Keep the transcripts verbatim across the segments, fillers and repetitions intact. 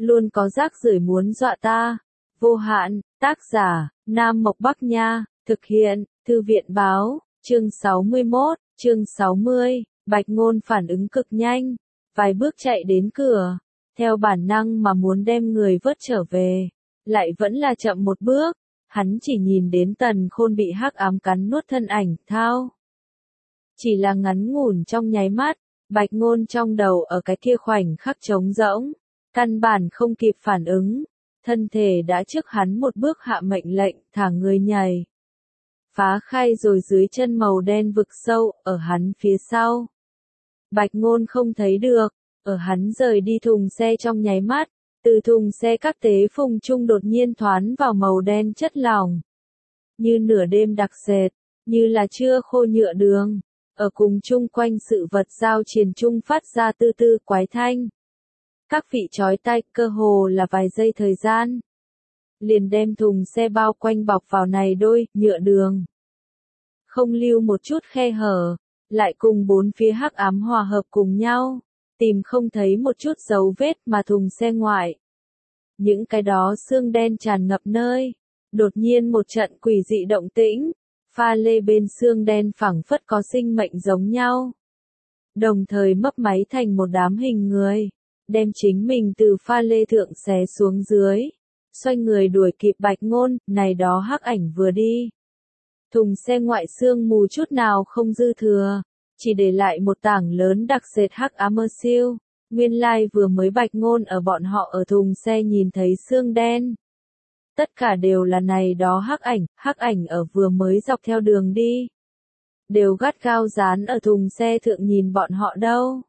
luôn có rác rưởi muốn dọa ta. Vô hạn, tác giả, Nam Mộc Bắc Nha, thực hiện, Thư viện báo, chương sáu mươi mốt, chương sáu mươi, Bạch Ngôn phản ứng cực nhanh, vài bước chạy đến cửa, theo bản năng mà muốn đem người vớt trở về, lại vẫn là chậm một bước, hắn chỉ nhìn đến Tần Khôn bị hắc ám cắn nuốt thân ảnh, thao. Chỉ là ngắn ngủn trong nháy mắt, Bạch Ngôn trong đầu ở cái kia khoảnh khắc trống rỗng, căn bản không kịp phản ứng, thân thể đã trước hắn một bước hạ mệnh lệnh, thả người nhảy. Phá khai rồi dưới chân màu đen vực sâu, ở hắn phía sau. Bạch Ngôn không thấy được, ở hắn rời đi thùng xe trong nháy mắt, từ thùng xe các tế phùng trung đột nhiên thoán vào màu đen chất lỏng. Như nửa đêm đặc sệt, như là chưa khô nhựa đường, ở cùng chung quanh sự vật giao triền chung phát ra tư tư quái thanh. Các vị chói tai, cơ hồ là vài giây thời gian. Liền đem thùng xe bao quanh bọc vào này đôi, nhựa đường. Không lưu một chút khe hở, lại cùng bốn phía hắc ám hòa hợp cùng nhau, tìm không thấy một chút dấu vết mà thùng xe ngoại. Những cái đó xương đen tràn ngập nơi, đột nhiên một trận quỷ dị động tĩnh, pha lê bên xương đen phảng phất có sinh mệnh giống nhau. Đồng thời mấp máy thành một đám hình người, đem chính mình từ pha lê thượng xé xuống dưới, xoay người đuổi kịp Bạch Ngôn, này đó hắc ảnh vừa đi. Thùng xe ngoại xương mù chút nào không dư thừa, chỉ để lại một tảng lớn đặc sệt hắc ám mơ siêu. Nguyên lai vừa mới Bạch Ngôn ở bọn họ ở thùng xe nhìn thấy xương đen. Tất cả đều là này đó hắc ảnh, hắc ảnh ở vừa mới dọc theo đường đi. Đều gắt gao dán ở thùng xe thượng nhìn bọn họ đâu.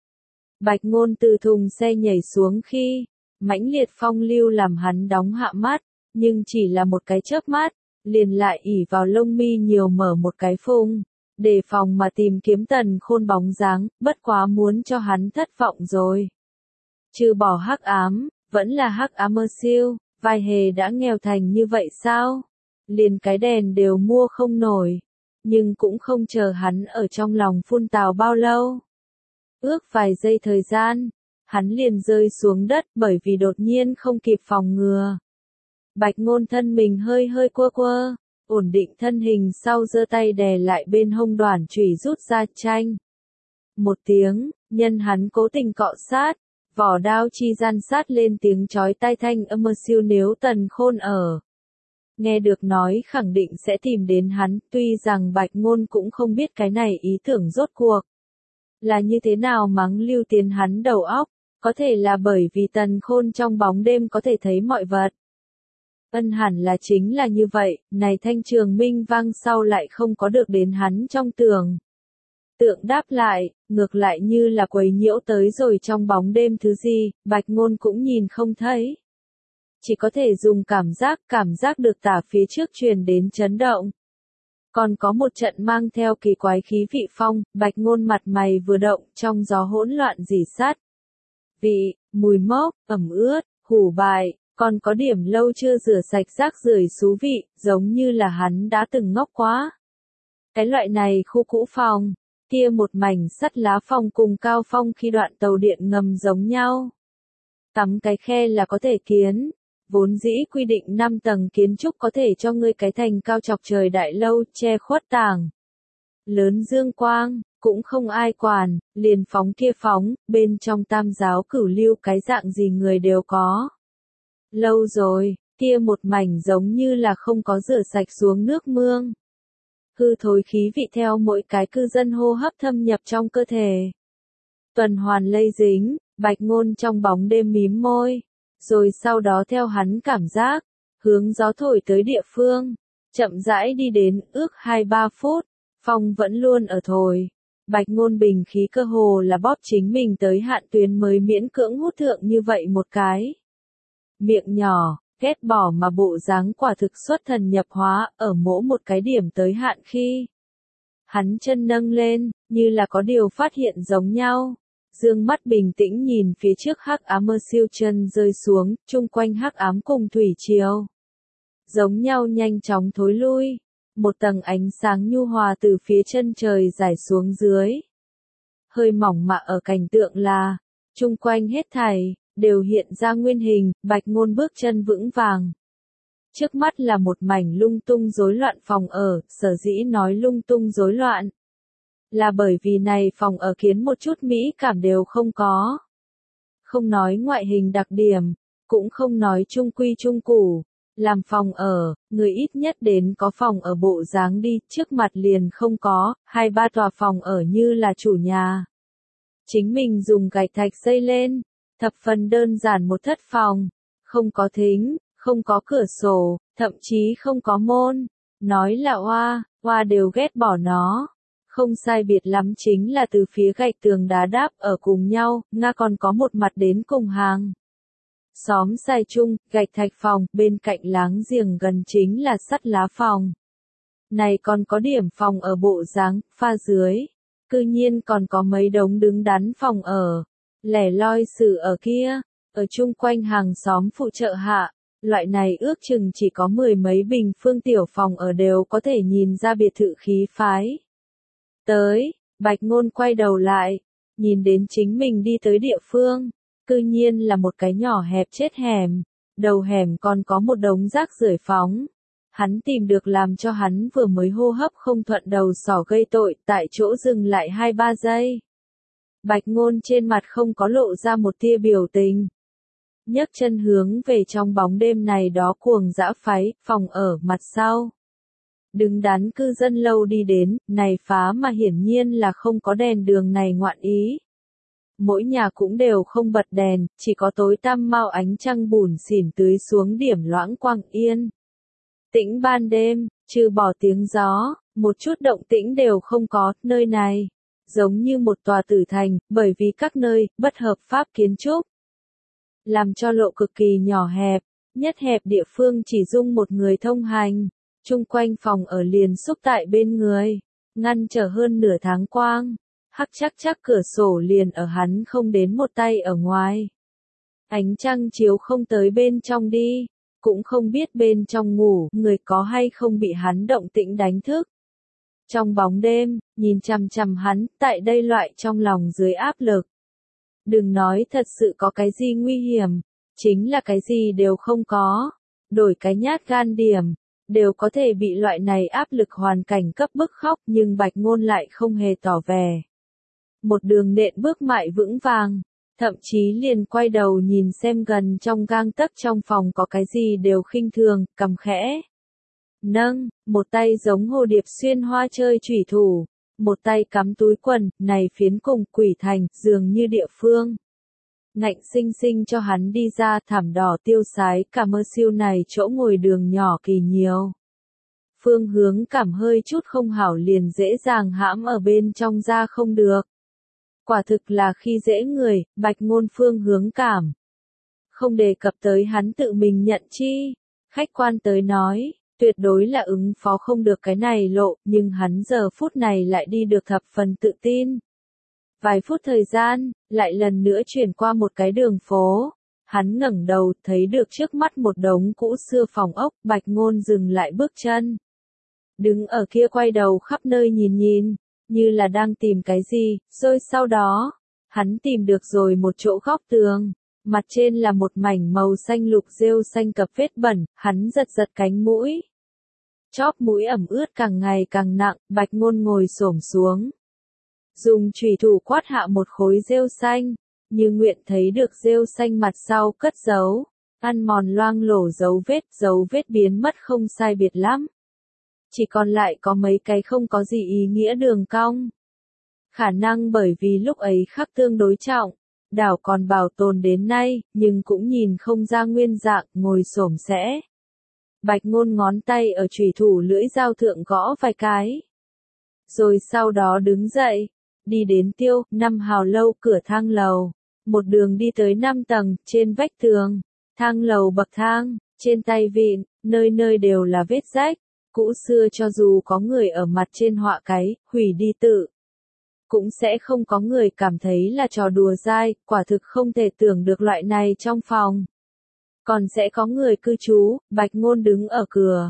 Bạch Ngôn từ thùng xe nhảy xuống khi, mãnh liệt phong lưu làm hắn đóng hạ mắt, nhưng chỉ là một cái chớp mắt, liền lại ỉ vào lông mi nhiều mở một cái phung, đề phòng mà tìm kiếm Tần Khôn bóng dáng, bất quá muốn cho hắn thất vọng rồi. Trừ bỏ hắc ám, vẫn là hắc ám mơ siêu, vai hề đã nghèo thành như vậy sao? Liền cái đèn đều mua không nổi, nhưng cũng không chờ hắn ở trong lòng phun tào bao lâu. Ước vài giây thời gian, hắn liền rơi xuống đất bởi vì đột nhiên không kịp phòng ngừa. Bạch Ngôn thân mình hơi hơi quơ quơ, ổn định thân hình sau giơ tay đè lại bên hông đoản chùy rút ra chanh. Một tiếng, nhân hắn cố tình cọ sát, vỏ đao chi gian sát lên tiếng chói tai thanh âm mơ siêu nếu Tần Khôn ở. Nghe được nói khẳng định sẽ tìm đến hắn, tuy rằng Bạch Ngôn cũng không biết cái này ý tưởng rốt cuộc là như thế nào mắng lưu tiến hắn đầu óc, có thể là bởi vì Tần Khôn trong bóng đêm có thể thấy mọi vật. Ân hẳn là chính là như vậy, này thanh trường minh vang sau lại không có được đến hắn trong tường. Tượng đáp lại, ngược lại như là quấy nhiễu tới rồi trong bóng đêm thứ gì, Bạch Ngôn cũng nhìn không thấy. Chỉ có thể dùng cảm giác, cảm giác được tả phía trước truyền đến chấn động. Còn có một trận mang theo kỳ quái khí vị phong, Bạch Ngôn mặt mày vừa động, trong gió hỗn loạn rỉ sắt. Vị, mùi mốc, ẩm ướt, hủ bại, còn có điểm lâu chưa rửa sạch rác rưởi xú vị, giống như là hắn đã từng ngốc quá. Cái loại này khu cũ phòng, kia một mảnh sắt lá phòng cùng cao phong khi đoạn tàu điện ngầm giống nhau. Tắm cái khe là có thể kiến. Vốn dĩ quy định năm tầng kiến trúc có thể cho ngươi cái thành cao chọc trời đại lâu che khuất tảng lớn dương quang, cũng không ai quản, liền phóng kia phóng, bên trong tam giáo cửu lưu cái dạng gì người đều có. Lâu rồi, kia một mảnh giống như là không có rửa sạch xuống nước mương. Hư thối khí vị theo mỗi cái cư dân hô hấp thâm nhập trong cơ thể. Tuần hoàn lây dính, Bạch Ngôn trong bóng đêm mím môi. Rồi sau đó theo hắn cảm giác, hướng gió thổi tới địa phương, chậm rãi đi đến ước hai ba phút, phong vẫn luôn ở thổi. Bạch Ngôn bình khí cơ hồ là bóp chính mình tới hạn tuyến mới miễn cưỡng hút thượng như vậy một cái. Miệng nhỏ, ghét bỏ mà bộ dáng quả thực xuất thần nhập hóa, ở mỗi một cái điểm tới hạn khi. Hắn chân nâng lên, như là có điều phát hiện giống nhau. Dương mắt bình tĩnh nhìn phía trước hắc ám mơ siêu chân rơi xuống, chung quanh hắc ám cùng thủy triều. Giống nhau nhanh chóng thối lui, một tầng ánh sáng nhu hòa từ phía chân trời rải xuống dưới. Hơi mỏng mạ ở cảnh tượng là, chung quanh hết thảy, đều hiện ra nguyên hình, Bạch Ngôn bước chân vững vàng. Trước mắt là một mảnh lung tung rối loạn phòng ở, sở dĩ nói lung tung rối loạn. Là bởi vì này phòng ở kiến một chút mỹ cảm đều không có. Không nói ngoại hình đặc điểm, cũng không nói trung quy trung củ. Làm phòng ở, người ít nhất đến có phòng ở bộ dáng đi, trước mặt liền không có, hai ba tòa phòng ở như là chủ nhà. Chính mình dùng gạch thạch xây lên, thập phần đơn giản một thất phòng, không có thính, không có cửa sổ, thậm chí không có môn. Nói là oa, oa đều ghét bỏ nó. Không sai biệt lắm chính là từ phía gạch tường đá đáp ở cùng nhau, Nga còn có một mặt đến cùng hàng. Xóm xài chung, gạch thạch phòng, bên cạnh láng giềng gần chính là sắt lá phòng. Này còn có điểm phòng ở bộ dáng, pha dưới. Cư nhiên còn có mấy đống đứng đắn phòng ở. Lẻ loi sự ở kia, ở chung quanh hàng xóm phụ trợ hạ. Loại này ước chừng chỉ có mười mấy bình phương tiểu phòng ở đều có thể nhìn ra biệt thự khí phái. Tới, Bạch Ngôn quay đầu lại, nhìn đến chính mình đi tới địa phương. Cư nhiên là một cái nhỏ hẹp chết hẻm, đầu hẻm còn có một đống rác rưởi phóng. Hắn tìm được làm cho hắn vừa mới hô hấp không thuận đầu sỏ gây tội, tại chỗ dừng lại hai ba giây. Bạch Ngôn trên mặt không có lộ ra một tia biểu tình. Nhấc chân hướng về trong bóng đêm này đó cuồng dã phái, phòng ở mặt sau. Đứng đắn cư dân lâu đi đến, này phá mà hiển nhiên là không có đèn đường này ngoạn ý. Mỗi nhà cũng đều không bật đèn, chỉ có tối tăm mau ánh trăng bủn xỉn tưới xuống điểm loãng quang yên. Tĩnh ban đêm, trừ bỏ tiếng gió, một chút động tĩnh đều không có, nơi này, giống như một tòa tử thành, bởi vì các nơi, bất hợp pháp kiến trúc. Làm cho lộ cực kỳ nhỏ hẹp, nhất hẹp địa phương chỉ dung một người thông hành, chung quanh phòng ở liền xúc tại bên người, ngăn trở hơn nửa tháng quang. Hắc chắc chắc cửa sổ liền ở hắn không đến một tay ở ngoài. Ánh trăng chiếu không tới bên trong đi, cũng không biết bên trong ngủ, người có hay không bị hắn động tĩnh đánh thức. Trong bóng đêm, nhìn chằm chằm hắn, tại đây loại trong lòng dưới áp lực. Đừng nói thật sự có cái gì nguy hiểm, chính là cái gì đều không có. Đổi cái nhát gan điểm, đều có thể bị loại này áp lực hoàn cảnh cấp bức khóc, nhưng Bạch Ngôn lại không hề tỏ vẻ. Một đường nện bước mại vững vàng, thậm chí liền quay đầu nhìn xem gần trong gang tấc trong phòng có cái gì đều khinh thường, cầm khẽ. Nâng, một tay giống hồ điệp xuyên hoa chơi chủy thủ, một tay cắm túi quần, này phiến cùng quỷ thành, dường như địa phương. Ngạnh sinh sinh cho hắn đi ra thảm đỏ tiêu sái, cả mơ siêu này chỗ ngồi đường nhỏ kỳ nhiều. Phương hướng cảm hơi chút không hảo liền dễ dàng hãm ở bên trong ra không được. Quả thực là khi dễ người, Bạch Ngôn phương hướng cảm. Không đề cập tới hắn tự mình nhận chi. Khách quan tới nói, tuyệt đối là ứng phó không được cái này lộ, nhưng hắn giờ phút này lại đi được thập phần tự tin. Vài phút thời gian, lại lần nữa chuyển qua một cái đường phố. Hắn ngẩng đầu, thấy được trước mắt một đống cũ xưa phòng ốc, Bạch Ngôn dừng lại bước chân. Đứng ở kia quay đầu khắp nơi nhìn nhìn, như là đang tìm cái gì, rồi sau đó, hắn tìm được rồi một chỗ góc tường, mặt trên là một mảnh màu xanh lục rêu xanh cập vết bẩn, hắn giật giật cánh mũi. Chóp mũi ẩm ướt càng ngày càng nặng, Bạch Ngôn ngồi xổm xuống. Dùng chùy thủ quát hạ một khối rêu xanh, như nguyện thấy được rêu xanh mặt sau cất giấu, ăn mòn loang lổ dấu vết, dấu vết biến mất không sai biệt lắm. Chỉ còn lại có mấy cái không có gì ý nghĩa đường cong. Khả năng bởi vì lúc ấy khắc tương đối trọng, đảo còn bảo tồn đến nay, nhưng cũng nhìn không ra nguyên dạng, ngồi xổm sẽ. Bạch Ngôn ngón tay ở chùy thủ lưỡi dao thượng gõ vài cái. Rồi sau đó đứng dậy, đi đến tiêu, năm hào lâu cửa thang lầu. Một đường đi tới năm tầng, trên vách tường, thang lầu bậc thang, trên tay vịn, nơi nơi đều là vết rách. Cũ xưa cho dù có người ở mặt trên họa cái, hủy đi tự. Cũng sẽ không có người cảm thấy là trò đùa dai, quả thực không thể tưởng được loại này trong phòng. Còn sẽ có người cư trú, Bạch Ngôn đứng ở cửa.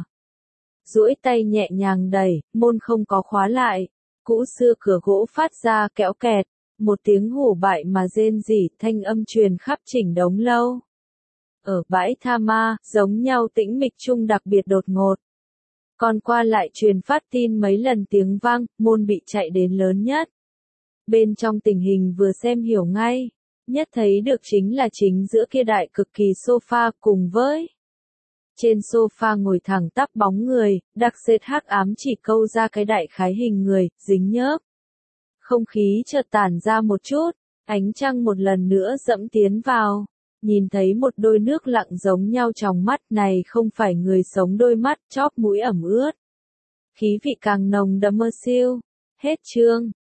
Duỗi tay nhẹ nhàng đẩy, môn không có khóa lại. Cũ xưa cửa gỗ phát ra kẽo kẹt, Một tiếng hổ bại mà rên rỉ thanh âm truyền khắp chỉnh đống lâu. Ở bãi tha ma, giống nhau tĩnh mịch chung đặc biệt đột ngột. Còn qua lại truyền phát tin mấy lần tiếng vang, môn bị chạy đến lớn nhất. Bên trong tình hình vừa xem hiểu ngay, nhất thấy được chính là chính giữa kia đại cực kỳ sofa cùng với. Trên sofa ngồi thẳng tắp bóng người, đặc sệt hắc ám chỉ câu ra cái đại khái hình người, dính nhớp. Không khí chợt tản ra một chút, ánh trăng một lần nữa dẫm tiến vào. Nhìn thấy một đôi nước lặng giống nhau trong mắt này không phải người sống đôi mắt, chóp mũi ẩm ướt. Khí vị càng nồng đậm mơ siêu. Hết chương.